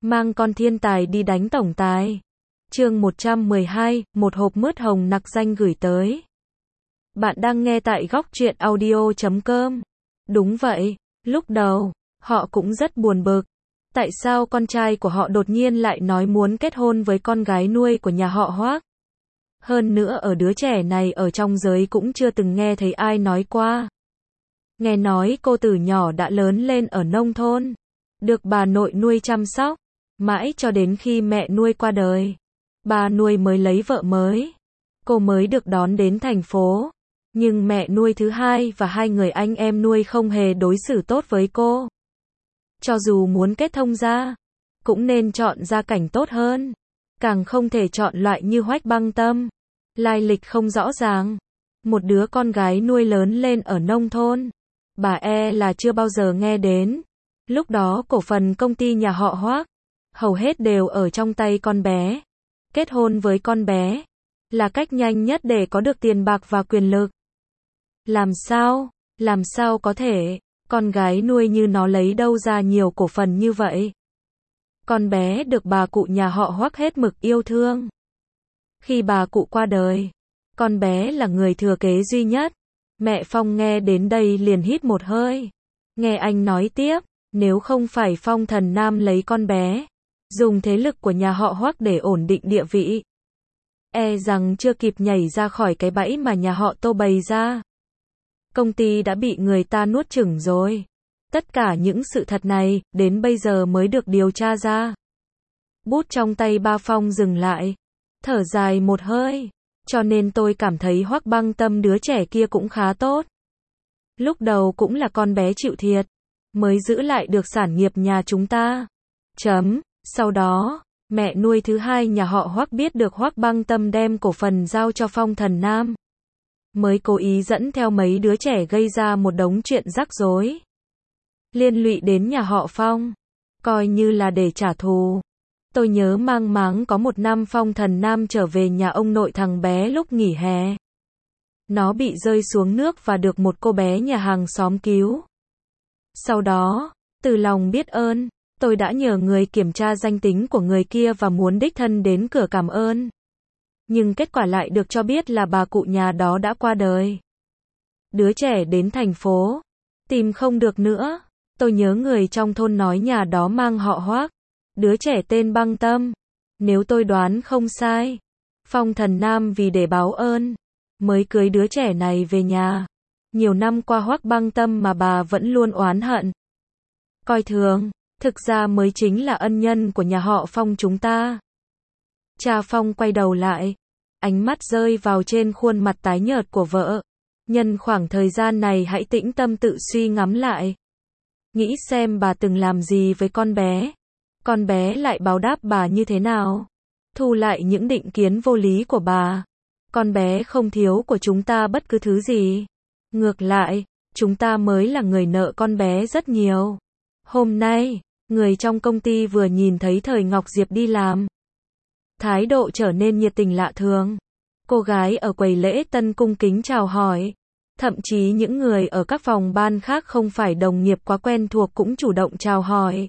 mang con thiên tài đi đánh tổng tài. Chương 112, một hộp mướt hồng nặc danh gửi tới. Bạn đang nghe tại góc truyện audio.com. Đúng vậy, lúc đầu, họ cũng rất buồn bực. Tại sao con trai của họ đột nhiên lại nói muốn kết hôn với con gái nuôi của nhà họ Hoác? Hơn nữa ở đứa trẻ này ở trong giới cũng chưa từng nghe thấy ai nói qua. Nghe nói cô từ nhỏ đã lớn lên ở nông thôn, được bà nội nuôi chăm sóc, mãi cho đến khi mẹ nuôi qua đời. Bà nuôi mới lấy vợ mới, cô mới được đón đến thành phố. Nhưng mẹ nuôi thứ hai và hai người anh em nuôi không hề đối xử tốt với cô. Cho dù muốn kết thông gia, cũng nên chọn gia cảnh tốt hơn. Càng không thể chọn loại như Hoách Băng Tâm, lai lịch không rõ ràng. Một đứa con gái nuôi lớn lên ở nông thôn, bà là chưa bao giờ nghe đến. Lúc đó cổ phần công ty nhà họ Hoác, hầu hết đều ở trong tay con bé. Kết hôn với con bé, là cách nhanh nhất để có được tiền bạc và quyền lực. Làm sao có thể, con gái nuôi như nó lấy đâu ra nhiều cổ phần như vậy? Con bé được bà cụ nhà họ Hoác hết mực yêu thương. Khi bà cụ qua đời, con bé là người thừa kế duy nhất. Mẹ Phong nghe đến đây liền hít một hơi. Nghe anh nói tiếp, nếu không phải Phong Thần Nam lấy con bé, dùng thế lực của nhà họ Hoác để ổn định địa vị, rằng chưa kịp nhảy ra khỏi cái bẫy mà nhà họ Tô bày ra, công ty đã bị người ta nuốt chửng rồi. Tất cả những sự thật này, đến bây giờ mới được điều tra ra. Bút trong tay Ba Phong dừng lại, thở dài một hơi. Cho nên tôi cảm thấy Hoác Băng Tâm đứa trẻ kia cũng khá tốt. Lúc đầu cũng là con bé chịu thiệt, mới giữ lại được sản nghiệp nhà chúng ta. Sau đó, mẹ nuôi thứ hai nhà họ Hoác biết được Hoác Băng Tâm đem cổ phần giao cho Phong Thần Nam, mới cố ý dẫn theo mấy đứa trẻ gây ra một đống chuyện rắc rối, liên lụy đến nhà họ Phong, coi như là để trả thù. Tôi nhớ mang máng có một năm Phong Thần Nam trở về nhà ông nội thằng bé lúc nghỉ hè. Nó bị rơi xuống nước và được một cô bé nhà hàng xóm cứu. Sau đó, từ lòng biết ơn, tôi đã nhờ người kiểm tra danh tính của người kia và muốn đích thân đến cửa cảm ơn. Nhưng kết quả lại được cho biết là bà cụ nhà đó đã qua đời. Đứa trẻ đến thành phố, tìm không được nữa. Tôi nhớ người trong thôn nói nhà đó mang họ Hoác. Đứa trẻ tên Băng Tâm. Nếu tôi đoán không sai, Phong Thần Nam vì để báo ơn, mới cưới đứa trẻ này về nhà. Nhiều năm qua Hoác Băng Tâm mà bà vẫn luôn oán hận, coi thường, thực ra mới chính là ân nhân của nhà họ Phong chúng ta. Cha Phong quay đầu lại, ánh mắt rơi vào trên khuôn mặt tái nhợt của vợ. Nhân khoảng thời gian này hãy tĩnh tâm tự suy ngẫm lại. Nghĩ xem bà từng làm gì với con bé. Con bé lại báo đáp bà như thế nào? Thu lại những định kiến vô lý của bà. Con bé không thiếu của chúng ta bất cứ thứ gì. Ngược lại, chúng ta mới là người nợ con bé rất nhiều. Hôm nay, người trong công ty vừa nhìn thấy Thời Ngọc Diệp đi làm, thái độ trở nên nhiệt tình lạ thường. Cô gái ở quầy lễ tân cung kính chào hỏi. Thậm chí những người ở các phòng ban khác không phải đồng nghiệp quá quen thuộc cũng chủ động chào hỏi.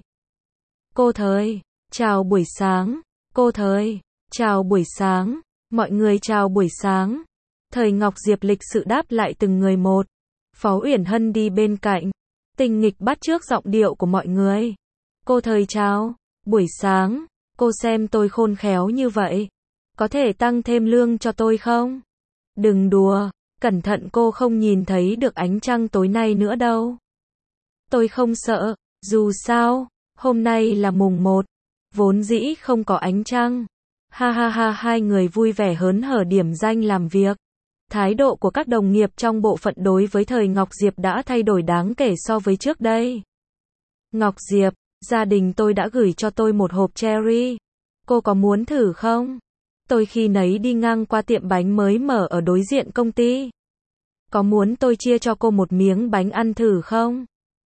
Cô Thời, chào buổi sáng. Cô Thời, chào buổi sáng. Mọi người chào buổi sáng. Thời Ngọc Diệp lịch sự đáp lại từng người một. Phó Uyển Hân đi bên cạnh, tinh nghịch bắt chước giọng điệu của mọi người. Cô Thời chào, buổi sáng. Cô xem tôi khôn khéo như vậy, có thể tăng thêm lương cho tôi không? Đừng đùa, cẩn thận cô không nhìn thấy được ánh trăng tối nay nữa đâu. Tôi không sợ, dù sao, hôm nay là mùng 1, vốn dĩ không có ánh trăng. Ha ha ha, hai người vui vẻ hớn hở điểm danh làm việc. Thái độ của các đồng nghiệp trong bộ phận đối với Thời Ngọc Diệp đã thay đổi đáng kể so với trước đây. Ngọc Diệp, gia đình tôi đã gửi cho tôi một hộp cherry. Cô có muốn thử không? Tôi khi nấy đi ngang qua tiệm bánh mới mở ở đối diện công ty. Có muốn tôi chia cho cô một miếng bánh ăn thử không?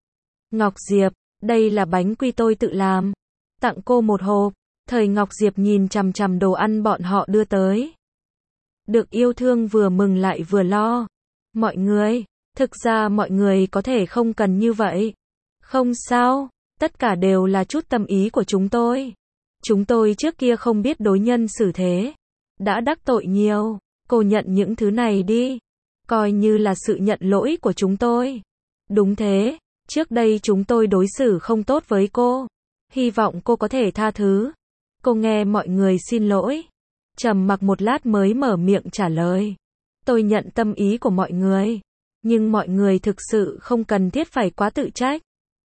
Ngọc Diệp, đây là bánh quy tôi tự làm. Tặng cô một hộp. Thời Ngọc Diệp nhìn chằm chằm đồ ăn bọn họ đưa tới. Được yêu thương vừa mừng lại vừa lo. Mọi người, thực ra mọi người có thể không cần như vậy. Không sao, tất cả đều là chút tâm ý của chúng tôi. Chúng tôi trước kia không biết đối nhân xử thế. Đã đắc tội nhiều. Cô nhận những thứ này đi. Coi như là sự nhận lỗi của chúng tôi. Đúng thế. Trước đây chúng tôi đối xử không tốt với cô. Hy vọng cô có thể tha thứ. Cô nghe mọi người xin lỗi. Trầm mặc một lát mới mở miệng trả lời. Tôi nhận tâm ý của mọi người. Nhưng mọi người thực sự không cần thiết phải quá tự trách.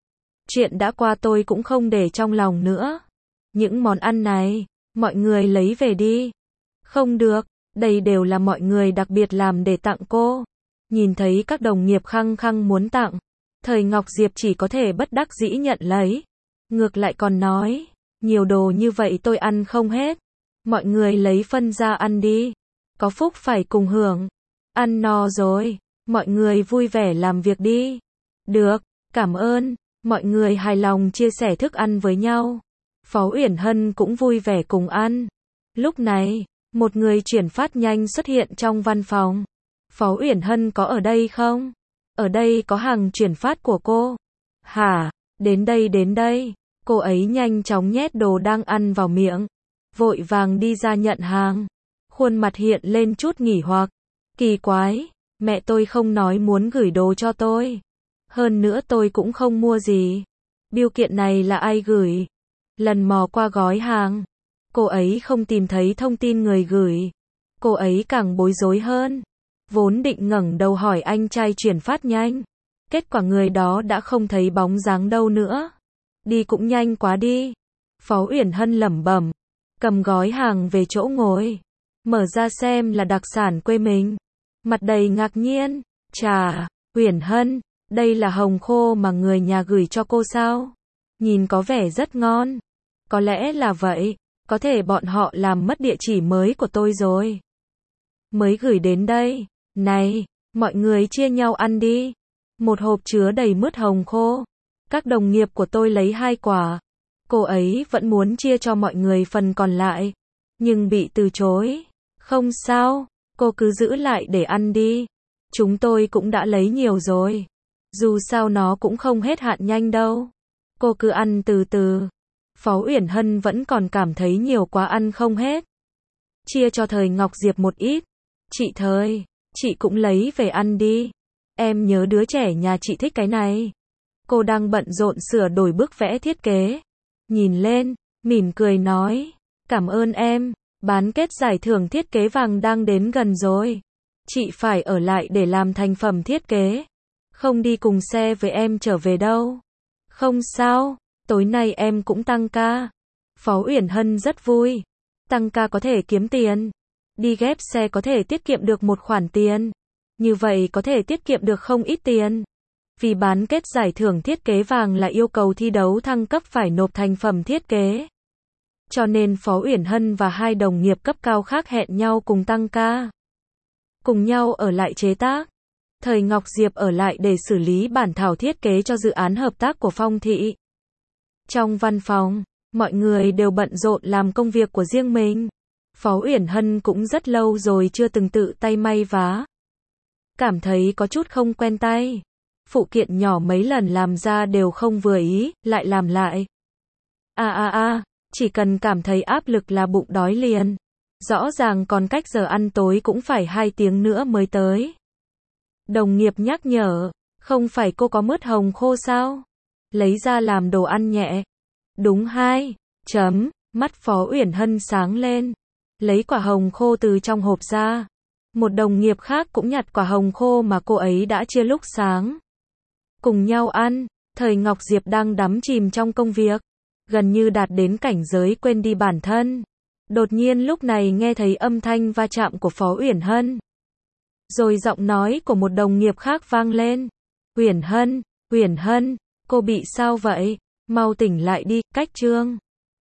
Chuyện đã qua tôi cũng không để trong lòng nữa. Những món ăn này, mọi người lấy về đi. Không được, đây đều là mọi người đặc biệt làm để tặng cô. Nhìn thấy các đồng nghiệp khăng khăng muốn tặng. Thời Ngọc Diệp chỉ có thể bất đắc dĩ nhận lấy. Ngược lại còn nói, nhiều đồ như vậy tôi ăn không hết. Mọi người lấy phân ra ăn đi. Có phúc phải cùng hưởng. Ăn no rồi, mọi người vui vẻ làm việc đi. Được, cảm ơn. Mọi người hài lòng chia sẻ thức ăn với nhau. Phó Uyển Hân cũng vui vẻ cùng ăn. Lúc này, một người chuyển phát nhanh xuất hiện trong văn phòng. Phó Uyển Hân có ở đây không? Ở đây có hàng chuyển phát của cô. Hả? Đến đây. Cô ấy nhanh chóng nhét đồ đang ăn vào miệng. Vội vàng đi ra nhận hàng. Khuôn mặt hiện lên chút nghỉ hoặc. Kỳ quái, mẹ tôi không nói muốn gửi đồ cho tôi. Hơn nữa tôi cũng không mua gì. Bưu kiện này là ai gửi? Lần mò qua gói hàng, cô ấy không tìm thấy thông tin người gửi. Cô ấy càng bối rối hơn. Vốn định ngẩng đầu hỏi anh trai chuyển phát nhanh. Kết quả người đó đã không thấy bóng dáng đâu nữa. Đi cũng nhanh quá đi. Phó Uyển Hân lẩm bẩm. Cầm gói hàng về chỗ ngồi. Mở ra xem là đặc sản quê mình. Mặt đầy ngạc nhiên. Chà, Uyển Hân, đây là hồng khô mà người nhà gửi cho cô sao? Nhìn có vẻ rất ngon. Có lẽ là vậy. Có thể bọn họ làm mất địa chỉ mới của tôi rồi. Mới gửi đến đây. Này, mọi người chia nhau ăn đi. Một hộp chứa đầy mứt hồng khô. Các đồng nghiệp của tôi lấy 2 quả. Cô ấy vẫn muốn chia cho mọi người phần còn lại. Nhưng bị từ chối. Không sao, cô cứ giữ lại để ăn đi. Chúng tôi cũng đã lấy nhiều rồi. Dù sao nó cũng không hết hạn nhanh đâu. Cô cứ ăn từ từ. Phó Uyển Hân vẫn còn cảm thấy nhiều quá ăn không hết. Chia cho Thời Ngọc Diệp một ít. Chị Thời, chị cũng lấy về ăn đi. Em nhớ đứa trẻ nhà chị thích cái này. Cô đang bận rộn sửa đổi bức vẽ thiết kế. Nhìn lên, mỉm cười nói. Cảm ơn em, bán kết giải thưởng thiết kế vàng đang đến gần rồi. Chị phải ở lại để làm thành phẩm thiết kế. Không đi cùng xe với em trở về đâu. Không sao, tối nay em cũng tăng ca. Phó Uyển Hân rất vui. Tăng ca có thể kiếm tiền. Đi ghép xe có thể tiết kiệm được một khoản tiền. Như vậy có thể tiết kiệm được không ít tiền. Vì bán kết giải thưởng thiết kế vàng là yêu cầu thi đấu thăng cấp phải nộp thành phẩm thiết kế. Cho nên Phó Uyển Hân và 2 đồng nghiệp cấp cao khác hẹn nhau cùng tăng ca. Cùng nhau ở lại chế tác. Thời Ngọc Diệp ở lại để xử lý bản thảo thiết kế cho dự án hợp tác của Phong Thị. Trong văn phòng, mọi người đều bận rộn làm công việc của riêng mình. Phó Uyển Hân cũng rất lâu rồi chưa từng tự tay may vá. Cảm thấy có chút không quen tay. Phụ kiện nhỏ mấy lần làm ra đều không vừa ý, lại làm lại. Chỉ cần cảm thấy áp lực là bụng đói liền. Rõ ràng còn cách giờ ăn tối cũng phải 2 tiếng nữa mới tới. Đồng nghiệp nhắc nhở, không phải cô có mứt hồng khô sao? Lấy ra làm đồ ăn nhẹ. Đúng 2. Mắt Phó Uyển Hân sáng lên. Lấy quả hồng khô từ trong hộp ra. Một đồng nghiệp khác cũng nhặt quả hồng khô mà cô ấy đã chia lúc sáng. Cùng nhau ăn, Thời Ngọc Diệp đang đắm chìm trong công việc. Gần như đạt đến cảnh giới quên đi bản thân. Đột nhiên lúc này nghe thấy âm thanh va chạm của Phó Uyển Hân. Rồi giọng nói của một đồng nghiệp khác vang lên. Uyển Hân, cô bị sao vậy? Mau tỉnh lại đi, cách chương.